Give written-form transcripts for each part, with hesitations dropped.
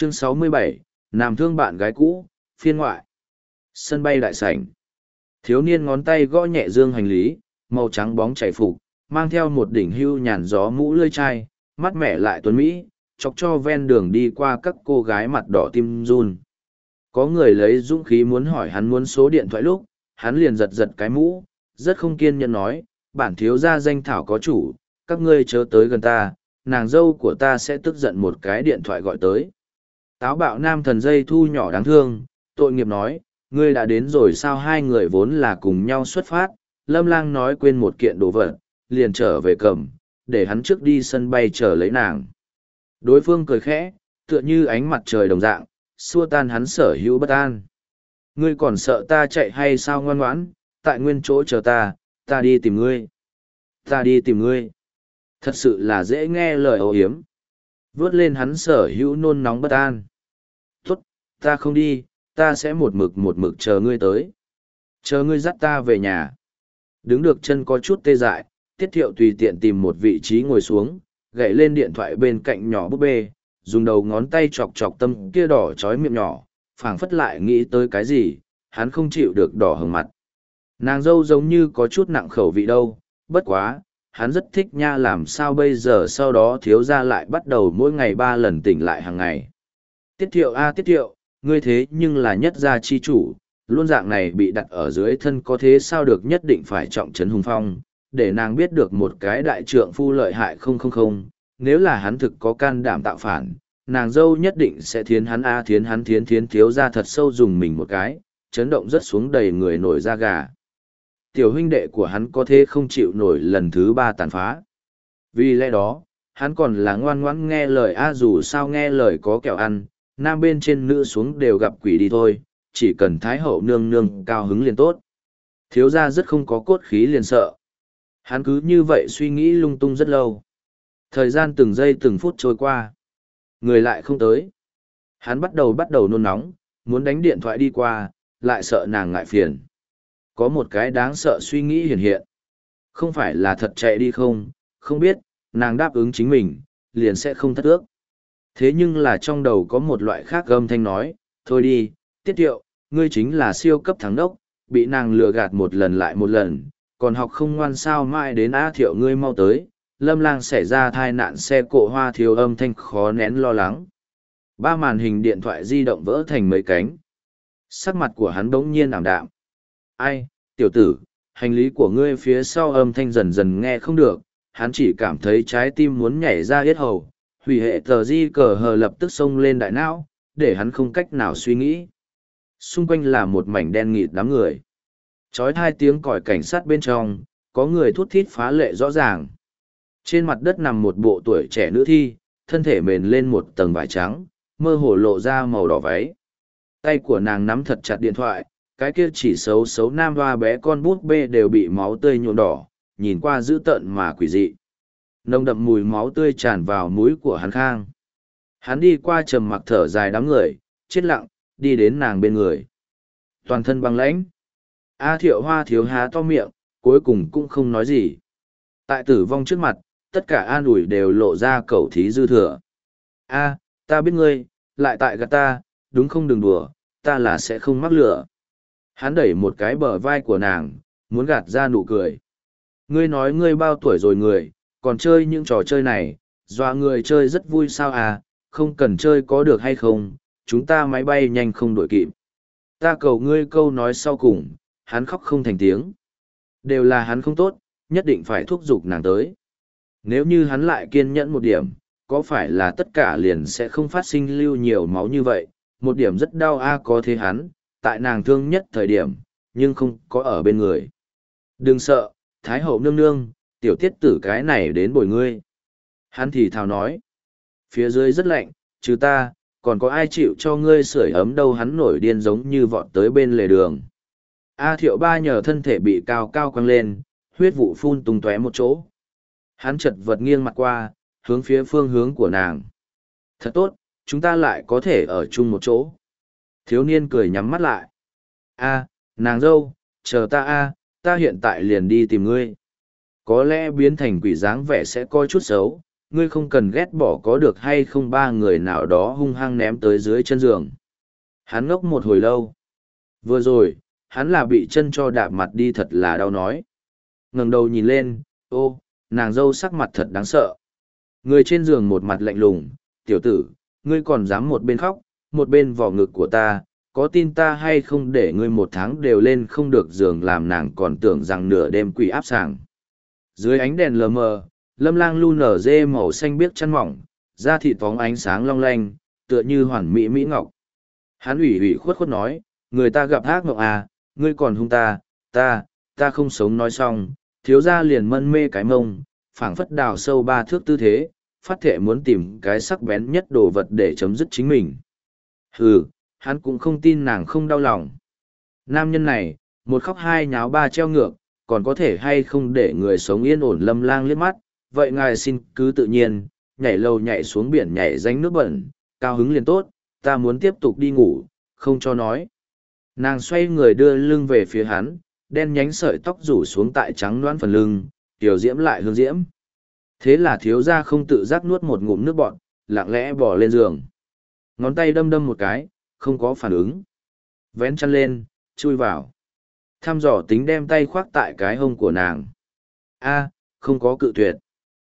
Chương 67, Nam thương bạn gái cũ, phiên ngoại. Sân bay đại sảnh. Thiếu niên ngón tay gõ nhẹ dương hành lý, màu trắng bóng chảy phục, mang theo một đỉnh hưu nhàn gió mũ lưỡi chai, mắt mẹ lại tuấn Mỹ, chọc cho ven đường đi qua các cô gái mặt đỏ tim run. Có người lấy dũng khí muốn hỏi hắn muốn số điện thoại lúc, hắn liền giật giật cái mũ, rất không kiên nhẫn nói, bản thiếu gia danh thảo có chủ, các ngươi chớ tới gần ta, nàng dâu của ta sẽ tức giận một cái điện thoại gọi tới. Táo bạo nam thần dây thu nhỏ đáng thương, tội nghiệp nói, ngươi đã đến rồi sao? Hai người vốn là cùng nhau xuất phát, Lâm Lang nói quên một kiện đồ vật, liền trở về cầm, để hắn trước đi sân bay chờ lấy nàng. Đối phương cười khẽ, tựa như ánh mặt trời đồng dạng, xua tan hắn sở hữu bất an. Ngươi còn sợ ta chạy hay sao? Ngoan ngoãn, tại nguyên chỗ chờ ta, ta đi tìm ngươi. Ta đi tìm ngươi. Thật sự là dễ nghe lời âu yếm. Vớt lên hắn sở hữu nôn nóng bất an. Tốt, ta không đi, ta sẽ một mực chờ ngươi tới. Chờ ngươi dắt ta về nhà. Đứng được chân có chút tê dại, Tiết Thiệu tùy tiện tìm một vị trí ngồi xuống, gậy lên điện thoại bên cạnh nhỏ búp bê, dùng đầu ngón tay chọc chọc tâm kia đỏ chói miệng nhỏ, phảng phất lại nghĩ tới cái gì, hắn không chịu được đỏ hừng mặt. Nàng dâu giống như có chút nặng khẩu vị đâu, bất quá, hắn rất thích nha, làm sao bây giờ? Sau đó thiếu gia lại bắt đầu mỗi ngày 3 lần tỉnh lại hàng ngày. Tiết Thiệu a Tiết Thiệu, ngươi thế nhưng là nhất gia chi chủ, luôn dạng này bị đặt ở dưới thân có thế sao được, nhất định phải trọng trấn hùng phong, để nàng biết được một cái đại trượng phu lợi hại không, nếu là hắn thực có can đảm tạo phản, nàng dâu nhất định sẽ thiến hắn thiến thiếu gia thật sâu dùng mình một cái, chấn động rất xuống đầy người nổi da gà. Tiểu huynh đệ của hắn có thế không chịu nổi lần thứ 3 tàn phá. Vì lẽ đó, hắn còn là ngoan ngoãn nghe lời dù sao nghe lời có kẹo ăn, nam bên trên nữ xuống đều gặp quỷ đi thôi, chỉ cần thái hậu nương nương cao hứng liền tốt. Thiếu gia rất không có cốt khí liền sợ. Hắn cứ như vậy suy nghĩ lung tung rất lâu. Thời gian từng giây từng phút trôi qua. Người lại không tới. Hắn bắt đầu nôn nóng, muốn đánh điện thoại đi qua, lại sợ nàng ngại phiền. Có một cái đáng sợ suy nghĩ hiện hiện. Không phải là thật chạy đi không biết, nàng đáp ứng chính mình, liền sẽ không thất ước. Thế nhưng là trong đầu có một loại khác âm thanh nói, thôi đi, Tiết Thiệu, ngươi chính là siêu cấp thắng đốc, bị nàng lừa gạt một lần lại một lần, còn học không ngoan sao? Mãi đến Thiệu ngươi mau tới, Lâm Lang xảy ra tai nạn xe cộ. Hoa thiếu âm thanh khó nén lo lắng. 3 màn hình điện thoại di động vỡ thành mấy cánh. Sắc mặt của hắn bỗng nhiên ảm đạm. Ai, tiểu tử, hành lý của ngươi phía sau? Âm thanh dần dần nghe không được, hắn chỉ cảm thấy trái tim muốn nhảy ra yết hầu, hủy hệ tờ di cờ hờ lập tức xông lên đại não, để hắn không cách nào suy nghĩ. Xung quanh là một mảnh đen nghịt đám người. Chói 2 tiếng còi cảnh sát bên trong, có người thút thít phá lệ rõ ràng. Trên mặt đất nằm một bộ tuổi trẻ nữ thi, thân thể mềm lên một tầng vải trắng, mơ hồ lộ ra màu đỏ váy. Tay của nàng nắm thật chặt điện thoại, cái kia chỉ xấu xấu nam hoa bé con bút bê đều bị máu tươi nhuộm đỏ, nhìn qua dữ tợn mà quỷ dị. Nồng đậm mùi máu tươi tràn vào mũi của hắn khang. Hắn đi qua trầm mặc thở dài đám người, chết lặng, đi đến nàng bên người. Toàn thân băng lãnh. Thiệu Hoa thiếu há to miệng, cuối cùng cũng không nói gì. Tại tử vong trước mặt, tất cả an ủi đều lộ ra cẩu thí dư thừa. Ta biết ngươi, lại tại gạt ta, đúng không? Đừng đùa, ta là sẽ không mắc lửa. Hắn đẩy một cái bờ vai của nàng, muốn gạt ra nụ cười. Ngươi nói ngươi bao tuổi rồi người, còn chơi những trò chơi này, dọa người chơi rất vui sao? Không cần chơi có được hay không, chúng ta máy bay nhanh không đuổi kịp. Ta cầu ngươi câu nói sau cùng, hắn khóc không thành tiếng. Đều là hắn không tốt, nhất định phải thúc giục nàng tới. Nếu như hắn lại kiên nhẫn một điểm, có phải là tất cả liền sẽ không phát sinh lưu nhiều máu như vậy? Một điểm rất đau có thế hắn, tại nàng thương nhất thời điểm, nhưng không có ở bên người. Đừng sợ, Thái hậu nương nương, tiểu tiết tử cái này đến bồi ngươi. Hắn thì thào nói. Phía dưới rất lạnh, trừ ta, còn có ai chịu cho ngươi sưởi ấm đâu? Hắn nổi điên giống như vọt tới bên lề đường. Thiệu Ba nhờ thân thể bị cao cao quăng lên, huyết vụ phun tung tóe một chỗ. Hắn chật vật nghiêng mặt qua, hướng phía phương hướng của nàng. Thật tốt, chúng ta lại có thể ở chung một chỗ. Thiếu niên cười nhắm mắt lại. Nàng dâu, chờ ta ta hiện tại liền đi tìm ngươi. Có lẽ biến thành quỷ dáng vẻ sẽ coi chút xấu, ngươi không cần ghét bỏ có được hay không, ba người nào đó hung hăng ném tới dưới chân giường. Hắn ngốc một hồi lâu. Vừa rồi, hắn là bị chân cho đạp mặt đi, thật là đau nói. Ngẩng đầu nhìn lên, ô, nàng dâu sắc mặt thật đáng sợ. Người trên giường một mặt lạnh lùng, tiểu tử, ngươi còn dám một bên khóc, một bên vò ngực của ta, có tin ta hay không để ngươi một tháng đều lên không được giường, làm nàng còn tưởng rằng nửa đêm quỷ áp sàng. Dưới ánh đèn lờ mờ, Lâm Lang lu nở dê màu xanh biếc chăn mỏng, da thịt phóng ánh sáng long lanh, tựa như hoàn mỹ mỹ ngọc. Hắn ủy ủy khuất khuất nói, người ta gặp ác mộng à, ngươi còn hung ta, ta không sống. Nói xong, thiếu gia liền mân mê cái mông, phảng phất đào sâu 3 thước tư thế, phát thệ muốn tìm cái sắc bén nhất đồ vật để chấm dứt chính mình. Hừ, hắn cũng không tin nàng không đau lòng. Nam nhân này, một khóc hai nháo ba treo ngược, còn có thể hay không để người sống yên ổn. Lâm Lang liếc mắt, vậy ngài xin cứ tự nhiên, nhảy lầu nhảy xuống biển nhảy ránh nước bẩn, cao hứng liền tốt, ta muốn tiếp tục đi ngủ, không cho nói. Nàng xoay người đưa lưng về phía hắn, đen nhánh sợi tóc rủ xuống tại trắng loãng phần lưng, tiểu diễm lại hương diễm. Thế là thiếu gia không tự giác nuốt một ngụm nước bọt, lặng lẽ bỏ lên giường. Ngón tay đâm đâm một cái, không có phản ứng. Vén chăn lên, chui vào. Thăm dò tính đem tay khoác tại cái hông của nàng. A, không có cự tuyệt.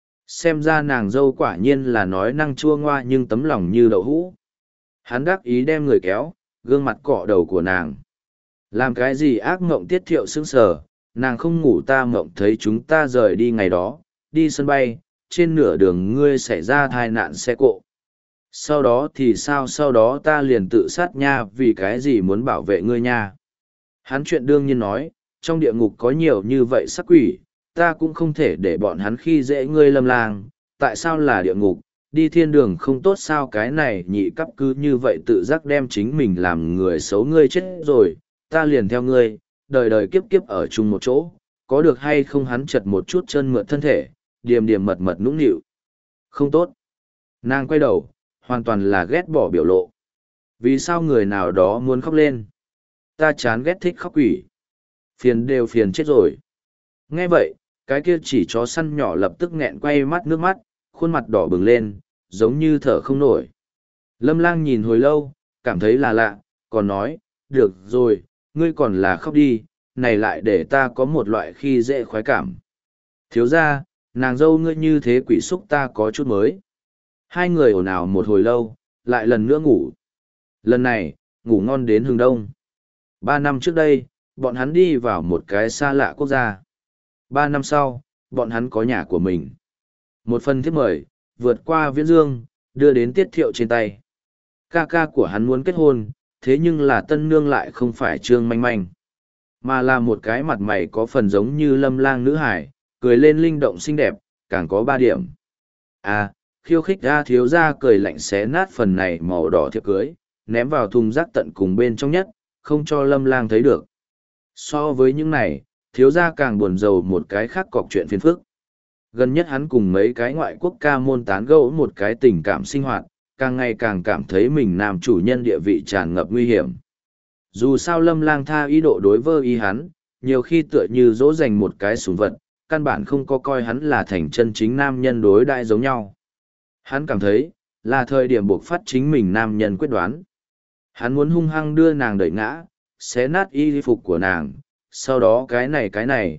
Xem ra nàng dâu quả nhiên là nói năng chua ngoa nhưng tấm lòng như đậu hũ. Hắn đắc ý đem người kéo, gương mặt cọ đầu của nàng. Làm cái gì ác mộng? Tiết Thiệu sững sờ, nàng không ngủ, ta mộng thấy chúng ta rời đi ngày đó, đi sân bay, trên nửa đường ngươi xảy ra tai nạn xe cộ. Sau đó thì sao? Sau đó ta liền tự sát nha, vì cái gì muốn bảo vệ ngươi nha. Hắn chuyện đương nhiên nói, trong địa ngục có nhiều như vậy sắc quỷ, ta cũng không thể để bọn hắn khi dễ ngươi. Lâm Lang, tại sao là địa ngục, đi thiên đường không tốt sao? Cái này nhị cấp cứ như vậy tự giác đem chính mình làm người xấu. Ngươi chết rồi, ta liền theo ngươi, đời đời kiếp kiếp ở chung một chỗ, có được hay không? Hắn chật một chút chân mượt thân thể, điềm điềm mật mật nũng nịu. Không tốt. Nàng quay đầu, hoàn toàn là ghét bỏ biểu lộ. Vì sao người nào đó muốn khóc lên? Ta chán ghét thích khóc quỷ. Phiền đều phiền chết rồi. Nghe vậy, cái kia chỉ chó săn nhỏ lập tức nghẹn quay mắt nước mắt, khuôn mặt đỏ bừng lên, giống như thở không nổi. Lâm Lang nhìn hồi lâu, cảm thấy là lạ, còn nói, được rồi, ngươi còn là khóc đi, này lại để ta có một loại khi dễ khoái cảm. Thiếu ra, nàng dâu ngươi như thế quỷ xúc ta có chút mới. Hai người ồn ào một hồi lâu, lại lần nữa ngủ. Lần này, ngủ ngon đến hừng đông. 3 năm trước đây, bọn hắn đi vào một cái xa lạ quốc gia. 3 năm sau, bọn hắn có nhà của mình. Một phần thiếp mời, vượt qua viễn dương, đưa đến Tiết Thiệu trên tay. Ca ca của hắn muốn kết hôn, thế nhưng là tân nương lại không phải Trương Manh Manh, mà là một cái mặt mày có phần giống như Lâm Lang nữ hải, cười lên linh động xinh đẹp, càng có 3 điểm. À, khiêu khích ra. Thiếu gia cười lạnh xé nát phần này màu đỏ thiệp cưới, ném vào thùng rác tận cùng bên trong nhất, không cho Lâm Lang thấy được. So với những này, thiếu gia càng buồn rầu một cái khác cọc chuyện phiền phức. Gần nhất hắn cùng mấy cái ngoại quốc ca môn tán gẫu một cái tình cảm sinh hoạt, càng ngày càng cảm thấy mình nam chủ nhân địa vị tràn ngập nguy hiểm. Dù sao Lâm Lang tha ý độ đối với ý hắn, nhiều khi tựa như dỗ dành một cái sủng vật, căn bản không có coi hắn là thành chân chính nam nhân đối đại giống nhau. Hắn cảm thấy, là thời điểm buộc phát chính mình nam nhân quyết đoán. Hắn muốn hung hăng đưa nàng đẩy ngã, xé nát y phục của nàng, sau đó cái này,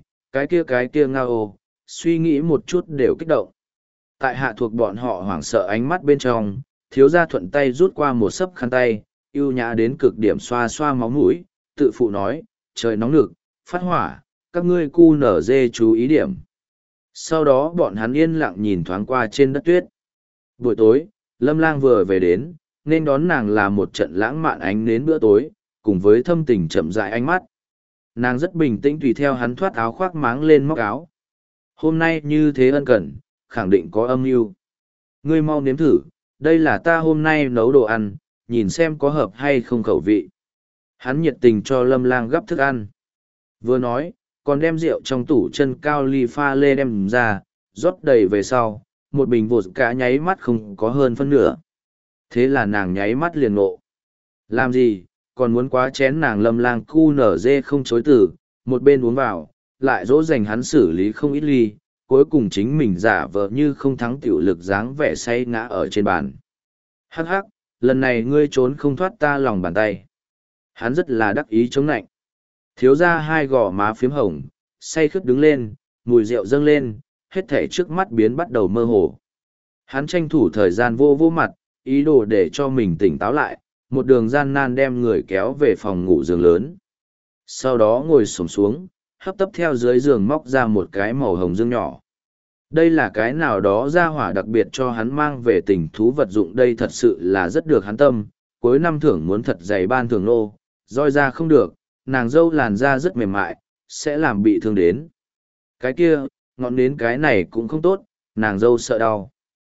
cái kia ngao, suy nghĩ một chút đều kích động. Tại hạ thuộc bọn họ hoảng sợ ánh mắt bên trong, thiếu gia thuận tay rút qua một sấp khăn tay, ưu nhã đến cực điểm xoa xoa máu mũi, tự phụ nói, trời nóng nực, phát hỏa, các ngươi cu nở dê chú ý điểm. Sau đó bọn hắn yên lặng nhìn thoáng qua trên đất tuyết. Buổi tối, Lâm Lang vừa về đến, nên đón nàng là một trận lãng mạn ánh đến bữa tối, cùng với thâm tình chậm rãi ánh mắt. Nàng rất bình tĩnh tùy theo hắn thoát áo khoác máng lên móc áo. Hôm nay như thế ân cần, khẳng định có âm mưu. Ngươi mau nếm thử, đây là ta hôm nay nấu đồ ăn, nhìn xem có hợp hay không khẩu vị. Hắn nhiệt tình cho Lâm Lang gắp thức ăn. Vừa nói, còn đem rượu trong tủ chân cao ly pha lê đem ra, rót đầy về sau, một bình vột cả nháy mắt không có hơn phân nửa. Thế là nàng nháy mắt liền ngộ. Làm gì, còn muốn quá chén. Nàng Lâm Lang cu nở dê không chối từ, một bên uống vào, lại dỗ dành hắn xử lý không ít ly, cuối cùng chính mình giả vờ như không thắng tiểu lực dáng vẻ say ngã ở trên bàn. Hắc hắc, lần này ngươi trốn không thoát ta lòng bàn tay. Hắn rất là đắc ý chống nạnh. Thiếu ra hai gò má phiếm hồng, say khướt đứng lên, mùi rượu dâng lên, hết thể trước mắt biến bắt đầu mơ hồ. Hắn tranh thủ thời gian vô vô mặt, ý đồ để cho mình tỉnh táo lại, một đường gian nan đem người kéo về phòng ngủ giường lớn. Sau đó ngồi xổm xuống, hấp tấp theo dưới giường móc ra một cái màu hồng dương nhỏ. Đây là cái nào đó ra hỏa đặc biệt cho hắn mang về tình thú vật dụng, đây thật sự là rất được hắn tâm, cuối năm thưởng muốn thật dày ban thưởng nô, roi ra không được, nàng dâu làn da rất mềm mại, sẽ làm bị thương đến. Cái kia, ngọn đến cái này cũng không tốt, nàng dâu sợ đau.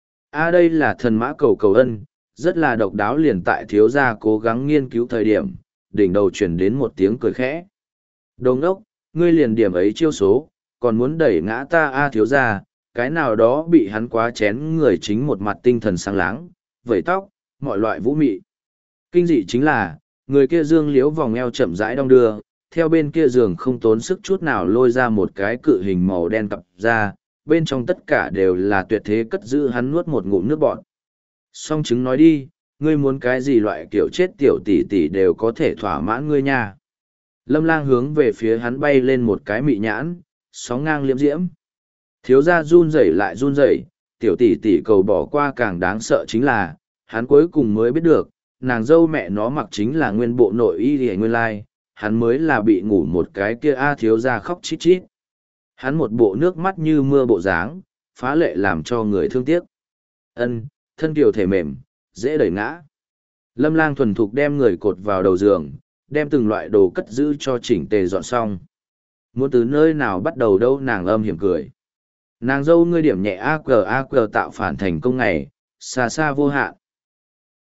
Đây là thần mã cầu cầu ân, rất là độc đáo, liền tại thiếu gia cố gắng nghiên cứu thời điểm, đỉnh đầu truyền đến một tiếng cười khẽ. Đồ ngốc, ngươi liền điểm ấy chiêu số, còn muốn đẩy ngã ta thiếu gia, cái nào đó bị hắn quá chén người chính một mặt tinh thần sáng láng, vẩy tóc, mọi loại vũ mị. Kinh dị chính là, người kia dương liếu vòng eo chậm rãi đong đưa, theo bên kia giường không tốn sức chút nào lôi ra một cái cự hình màu đen cặp ra, bên trong tất cả đều là tuyệt thế cất giữ, hắn nuốt một ngụm nước bọt. Song chứng nói đi, ngươi muốn cái gì loại kiểu chết tiểu tỷ tỷ đều có thể thỏa mãn ngươi nha. Lâm Lang hướng về phía hắn bay lên một cái mị nhãn, sóng ngang liễm diễm. Thiếu gia run rẩy lại run rẩy, tiểu tỷ tỷ cầu bỏ qua, càng đáng sợ chính là, hắn cuối cùng mới biết được, nàng dâu mẹ nó mặc chính là nguyên bộ nội y hề nguyên lai, hắn mới là bị ngủ một cái kia. Thiếu gia khóc chít chít. Hắn một bộ nước mắt như mưa bộ dáng, phá lệ làm cho người thương tiếc. Ân, thân kiều thể mềm, dễ đẩy ngã. Lâm Lang thuần thục đem người cột vào đầu giường, đem từng loại đồ cất giữ cho chỉnh tề dọn xong. Muốn từ nơi nào bắt đầu đâu, nàng âm hiểm cười. Nàng dâu ngươi điểm nhẹ aqq tạo phản thành công ngày, xa xa vô hạn.